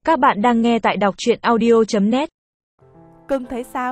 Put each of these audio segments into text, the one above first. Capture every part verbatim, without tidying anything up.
Các bạn đang nghe tại đọc truyện audio chấm net. Cưng thấy sao?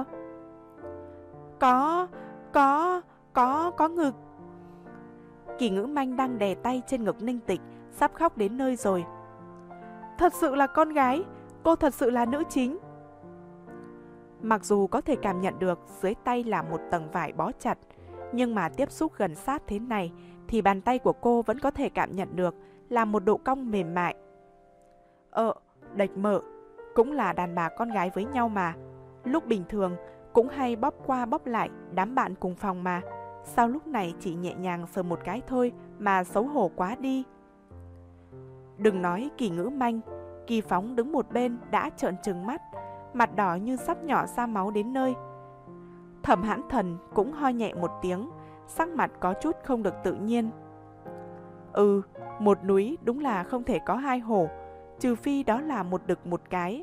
Có, có, có, có ngực. Kỳ Ngữ Manh đang đè tay trên ngực Ninh Tịch, sắp khóc đến nơi rồi. Thật sự là con gái, cô thật sự là nữ chính. Mặc dù có thể cảm nhận được dưới tay là một tầng vải bó chặt, nhưng mà tiếp xúc gần sát thế này thì bàn tay của cô vẫn có thể cảm nhận được là một độ cong mềm mại. Ờ, đệch mợ, cũng là đàn bà con gái với nhau mà. Lúc bình thường cũng hay bóp qua bóp lại đám bạn cùng phòng mà. Sao lúc này chỉ nhẹ nhàng sờ một cái thôi mà xấu hổ quá đi. Đừng nói Kỳ Ngữ Manh, Kỳ Phóng đứng một bên đã trợn trừng mắt, mặt đỏ như sắp nhỏ ra máu đến nơi. Thẩm Hãn Thần cũng ho nhẹ một tiếng, sắc mặt có chút không được tự nhiên. Ừ, một núi đúng là không thể có hai hổ, trừ phi đó là một đực một cái.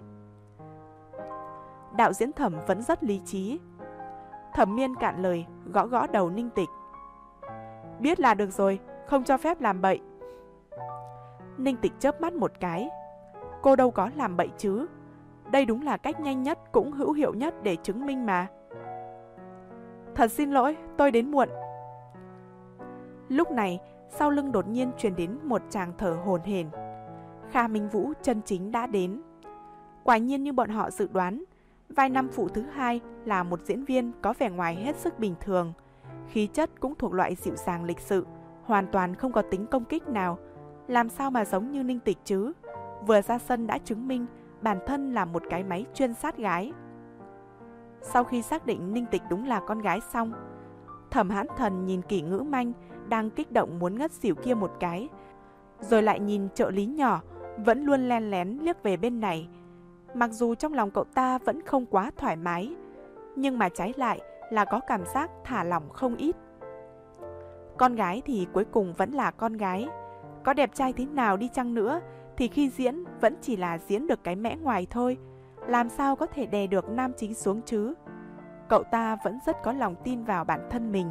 Đạo diễn Thẩm vẫn rất lý trí. Thẩm Miên cạn lời, gõ gõ đầu Ninh Tịch. Biết là được rồi, không cho phép làm bậy. Ninh Tịch chớp mắt một cái. Cô đâu có làm bậy chứ. Đây đúng là cách nhanh nhất cũng hữu hiệu nhất để chứng minh mà. Thật xin lỗi, tôi đến muộn. Lúc này, sau lưng đột nhiên truyền đến một tràng thở hổn hển. Kha Minh Vũ chân chính đã đến. Quả nhiên như bọn họ dự đoán, vai năm phụ thứ hai là một diễn viên có vẻ ngoài hết sức bình thường. Khí chất cũng thuộc loại dịu dàng lịch sự, hoàn toàn không có tính công kích nào. Làm sao mà giống như Ninh Tịch chứ? Vừa ra sân đã chứng minh bản thân là một cái máy chuyên sát gái. Sau khi xác định Ninh Tịch đúng là con gái xong, Thẩm Hãn Thần nhìn Kỳ Ngữ Manh đang kích động muốn ngất xỉu kia một cái, rồi lại nhìn trợ lý nhỏ vẫn luôn len lén liếc về bên này. Mặc dù trong lòng cậu ta vẫn không quá thoải mái, nhưng mà trái lại là có cảm giác thả lỏng không ít. Con gái thì cuối cùng vẫn là con gái. Có đẹp trai thế nào đi chăng nữa thì khi diễn vẫn chỉ là diễn được cái mẽ ngoài thôi. Làm sao có thể đè được nam chính xuống chứ? Cậu ta vẫn rất có lòng tin vào bản thân mình.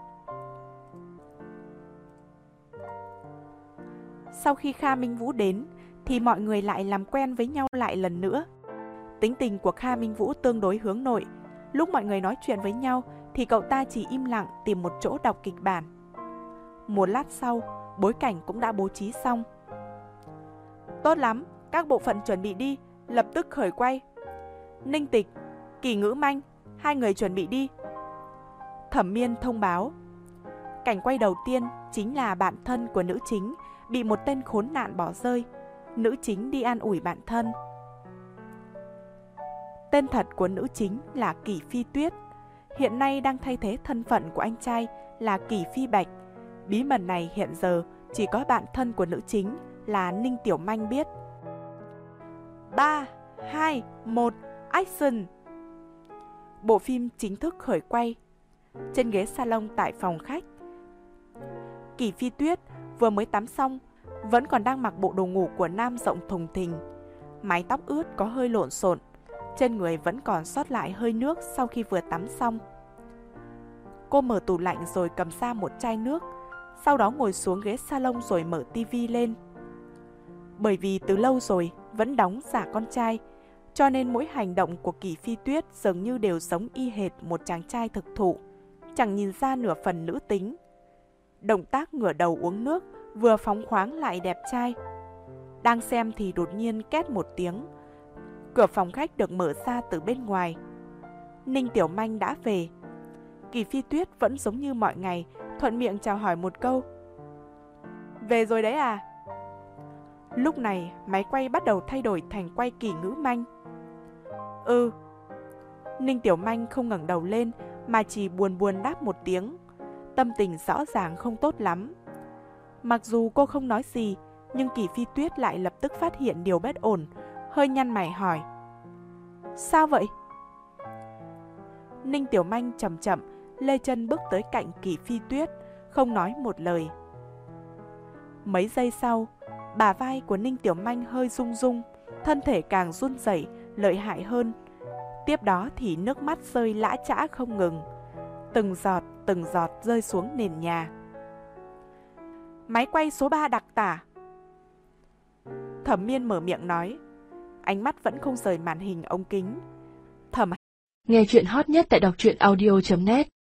Sau khi Kha Minh Vũ đến thì mọi người lại làm quen với nhau lại lần nữa. Tính tình của Kha Minh Vũ tương đối hướng nội. Lúc mọi người nói chuyện với nhau thì cậu ta chỉ im lặng tìm một chỗ đọc kịch bản. Một lát sau, bối cảnh cũng đã bố trí xong. Tốt lắm, các bộ phận chuẩn bị đi, lập tức khởi quay. Ninh Tịch, Kỳ Ngữ Manh, hai người chuẩn bị đi. Thẩm Miên thông báo. Cảnh quay đầu tiên chính là bạn thân của nữ chính bị một tên khốn nạn bỏ rơi. Nữ chính đi an ủi bạn thân. Tên thật của nữ chính là Kỳ Phi Tuyết, hiện nay đang thay thế thân phận của anh trai là Kỳ Phi Bạch. Bí mật này hiện giờ chỉ có bạn thân của nữ chính là Ninh Tiểu Manh biết. ba, hai, một, action! Bộ phim chính thức khởi quay. Trên ghế salon tại phòng khách, Kỳ Phi Tuyết vừa mới tắm xong, vẫn còn đang mặc bộ đồ ngủ của nam rộng thùng thình. Mái tóc ướt có hơi lộn xộn, trên người vẫn còn sót lại hơi nước sau khi vừa tắm xong. Cô mở tủ lạnh rồi cầm ra một chai nước, sau đó ngồi xuống ghế salon rồi mở tivi lên. Bởi vì từ lâu rồi vẫn đóng giả con trai, cho nên mỗi hành động của Kỳ Phi Tuyết dường như đều giống y hệt một chàng trai thực thụ, chẳng nhìn ra nửa phần nữ tính. Động tác ngửa đầu uống nước vừa phóng khoáng lại đẹp trai. Đang xem thì đột nhiên két một tiếng, cửa phòng khách được mở ra từ bên ngoài. Ninh Tiểu Manh đã về. Kỳ Phi Tuyết vẫn giống như mọi ngày, thuận miệng chào hỏi một câu. Về rồi đấy à? Lúc này máy quay bắt đầu thay đổi thành quay Kỳ Ngữ Manh. Ừ. Ninh Tiểu Manh không ngẩng đầu lên mà chỉ buồn buồn đáp một tiếng. Tâm tình rõ ràng không tốt lắm. Mặc dù cô không nói gì, nhưng Kỳ Phi Tuyết lại lập tức phát hiện điều bất ổn, hơi nhăn mày hỏi. Sao vậy? Ninh Tiểu Manh chậm chậm lê chân bước tới cạnh Kỳ Phi Tuyết, không nói một lời. Mấy giây sau, bả vai của Ninh Tiểu Manh hơi rung rung, thân thể càng run rẩy lợi hại hơn. Tiếp đó thì nước mắt rơi lã chã không ngừng, từng giọt từng giọt rơi xuống nền nhà. Máy quay số ba đặc tả. Thẩm Miên mở miệng nói. ánh mắt vẫn không rời màn hình ống kính. Thẩm Nghe chuyện hot nhất tại đọc truyện audio chấm net